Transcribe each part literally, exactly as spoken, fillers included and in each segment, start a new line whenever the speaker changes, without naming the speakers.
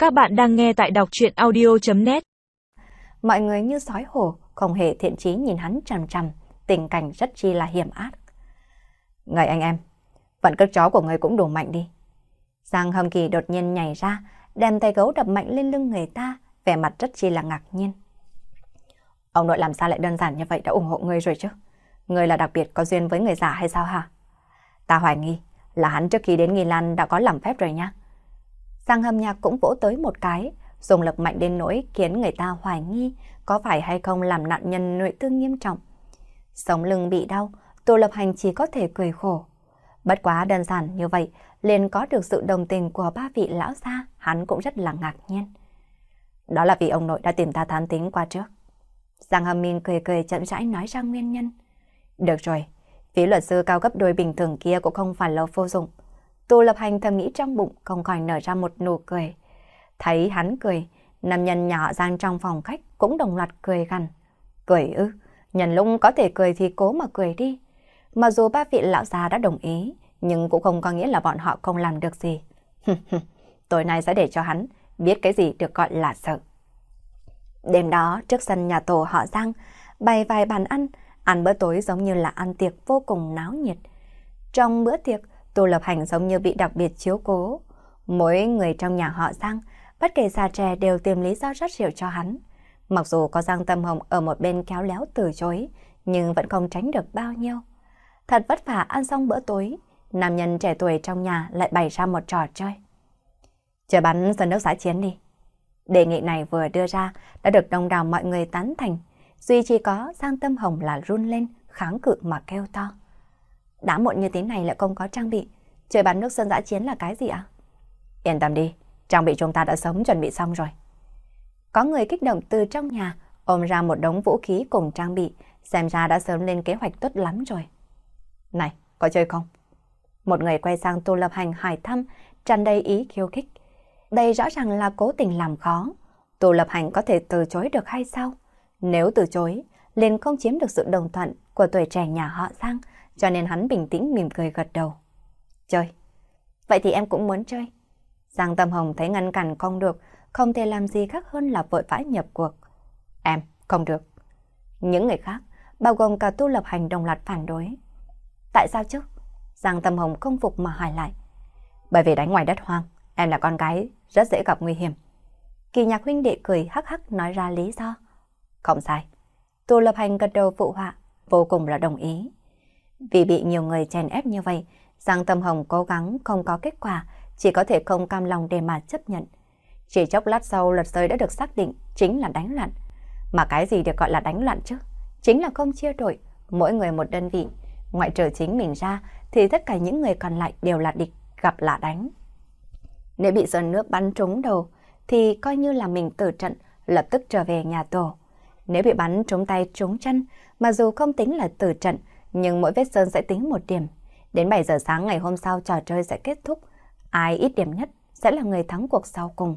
Các bạn đang nghe tại đọc truyện audio chấm net.
Mọi người như sói hổ, không hề thiện chí nhìn hắn chằm chằm, tình cảnh rất chi là hiểm ác. Người anh em, vận cước chó của người cũng đủ mạnh đi. Giang Hâm Kỳ đột nhiên nhảy ra, đem tay gấu đập mạnh lên lưng người ta, vẻ mặt rất chi là ngạc nhiên. Ông nội làm sao lại đơn giản như vậy đã ủng hộ người rồi chứ? Người là đặc biệt có duyên với người già hay sao hả? Ta hoài nghi là hắn trước khi đến Nghi Lan đã có làm phép rồi nha. Giang Hâm Nhạc cũng vỗ tới một cái, dùng lực mạnh đến nỗi khiến người ta hoài nghi có phải hay không làm nạn nhân nội thương nghiêm trọng. Sống lưng bị đau, Tô Lập Hành chỉ có thể cười khổ. Bất quá đơn giản như vậy, liền có được sự đồng tình của ba vị lão gia, hắn cũng rất là ngạc nhiên. Đó là vì ông nội đã tìm ta thám tính qua trước. Giang Hâm Minh cười cười chậm rãi nói ra nguyên nhân. Được rồi, phí luật sư cao cấp đôi bình thường kia cũng không phải là vô dụng. Tô Lập Hành thầm nghĩ trong bụng, không khỏi nở ra một nụ cười. Thấy hắn cười, nam nhân nhà họ Giang trong phòng khách cũng đồng loạt cười gằn. Cười ư, nhân lúc có thể cười thì cố mà cười đi. Mặc dù ba vị lão già đã đồng ý, nhưng cũng không có nghĩa là bọn họ không làm được gì. Tối nay sẽ để cho hắn biết cái gì được gọi là sợ. Đêm đó, trước sân nhà tổ họ Giang, bày vài bàn ăn, ăn bữa tối giống như là ăn tiệc vô cùng náo nhiệt. Trong bữa tiệc, Tô Lập Hành giống như bị đặc biệt chiếu cố. Mỗi người trong nhà họ Giang, bất kể già trẻ đều tìm lý do rót rượu cho hắn. Mặc dù có Giang Tâm Hồng ở một bên khéo léo từ chối, nhưng vẫn không tránh được bao nhiêu. Thật vất vả ăn xong bữa tối, nam nhân trẻ tuổi trong nhà lại bày ra một trò chơi. Chơi bắn sân nước giã chiến đi. Đề nghị này vừa đưa ra đã được đông đảo mọi người tán thành. Duy chỉ có Giang Tâm Hồng là run lên, kháng cự mà kêu to. Đã muộn như thế này lại không có trang bị. Chơi bắn nước sân dã chiến là cái gì ạ? Yên tâm đi, trang bị chúng ta đã sớm chuẩn bị xong rồi. Có người kích động từ trong nhà, ôm ra một đống vũ khí cùng trang bị, xem ra đã sớm lên kế hoạch tốt lắm rồi. Này, có chơi không? Một người quay sang Tô Lập Hành hỏi thăm, tràn đầy ý khiêu khích. Đây rõ ràng là cố tình làm khó. Tô Lập Hành có thể từ chối được hay sao? Nếu từ chối, liền không chiếm được sự đồng thuận của tuổi trẻ nhà họ Giang, cho nên hắn bình tĩnh mỉm cười gật đầu. Chơi. Vậy thì em cũng muốn chơi. Giang Tâm Hồng thấy ngăn cản không được, không thể làm gì khác hơn là vội vã nhập cuộc. Em, không được. Những người khác, bao gồm cả Tô Lập Hành đồng loạt phản đối. Tại sao chứ? Giang Tâm Hồng không phục mà hỏi lại. Bởi vì đánh ngoài đất hoang, em là con gái, rất dễ gặp nguy hiểm. Kỳ Nhạc huynh đệ cười hắc hắc nói ra lý do. Không sai. Tô Lập Hành gật đầu phụ họa, vô cùng là đồng ý. Vì bị nhiều người chèn ép như vậy, Giang Tâm Hồng cố gắng không có kết quả, chỉ có thể không cam lòng để mà chấp nhận. Chỉ chốc lát sau luật rơi đã được xác định chính là đánh loạn. Mà cái gì được gọi là đánh loạn chứ? Chính là không chia đội, mỗi người một đơn vị. Ngoại trừ chính mình ra thì tất cả những người còn lại đều là địch, gặp là đánh. Nếu bị sơn nước bắn trúng đầu thì coi như là mình tử trận, lập tức trở về nhà tổ. Nếu bị bắn trúng tay trúng chân, mà dù không tính là tử trận, nhưng mỗi vết sơn sẽ tính một điểm. Đến bảy giờ sáng ngày hôm sau trò chơi sẽ kết thúc. Ai ít điểm nhất sẽ là người thắng cuộc sau cùng.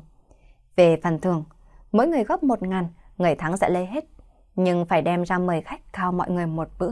Về phần thưởng, mỗi người góp một ngàn, người thắng sẽ lấy hết. Nhưng phải đem ra mời khách khao mọi người một bữa.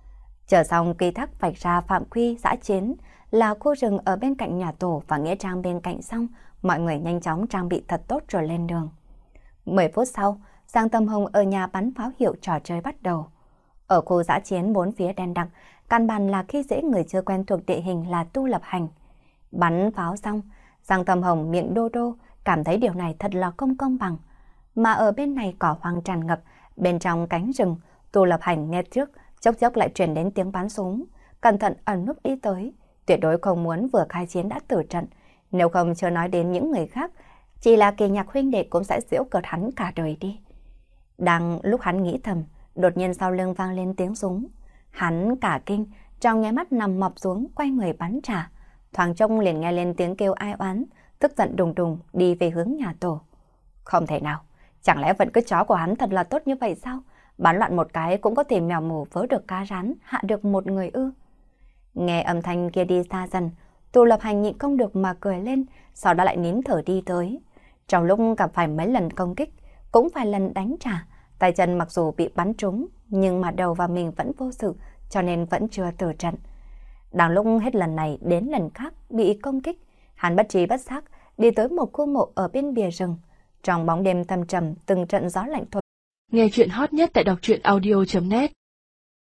Chờ xong ký thác vạch ra phạm quy dã chiến là khu rừng ở bên cạnh nhà tổ và nghĩa trang bên cạnh xong, mọi người nhanh chóng trang bị thật tốt rồi lên đường. mười phút sau, Giang Tâm Hồng ở nhà bắn pháo hiệu trò chơi bắt đầu. Ở khu dã chiến bốn phía đen đặc, căn bản là khi dễ người chưa quen thuộc địa hình là Tô Lập Hành. Bắn pháo xong, Giang Tâm Hồng miệng đô đô, cảm thấy điều này thật là không công bằng. Mà ở bên này cỏ hoang tràn ngập, bên trong cánh rừng, Tô Lập Hành nghe trước, chốc chốc lại truyền đến tiếng bắn súng. Cẩn thận ẩn núp đi tới, tuyệt đối không muốn vừa khai chiến đã tử trận. Nếu không chưa nói đến những người khác, chỉ là Kỳ Nhạc huynh đệ cũng sẽ giễu cợt hắn cả đời đi. Đang lúc hắn nghĩ thầm, đột nhiên sau lưng vang lên tiếng súng. Hắn cả kinh, trong nháy mắt nằm mập xuống, quay người bắn trả. Thoáng trông liền nghe lên tiếng kêu ai oán, tức giận đùng đùng đi về hướng nhà tổ. Không thể nào, chẳng lẽ vận cứ chó của hắn thật là tốt như vậy sao? Bắn loạn một cái cũng có thể mèo mù vớ được cá rán, hạ được một người ư? Nghe âm thanh kia đi xa dần, Tô Lập Hành nhịn không được mà cười lên, sau đó lại nín thở đi tới. Trong lúc gặp phải mấy lần công kích, cũng vài lần đánh trả, tay chân mặc dù bị bắn trúng, nhưng mà đầu và mình vẫn vô sự, cho nên vẫn chưa tử trận. Đang lúc hết lần này đến lần khác bị công kích, hắn bất trí bất giác đi tới một khu mộ ở bên bìa rừng. Trong bóng đêm thâm trầm, từng trận gió lạnh thổi.
Nghe chuyện hot nhất tại đọc truyện audio chấm net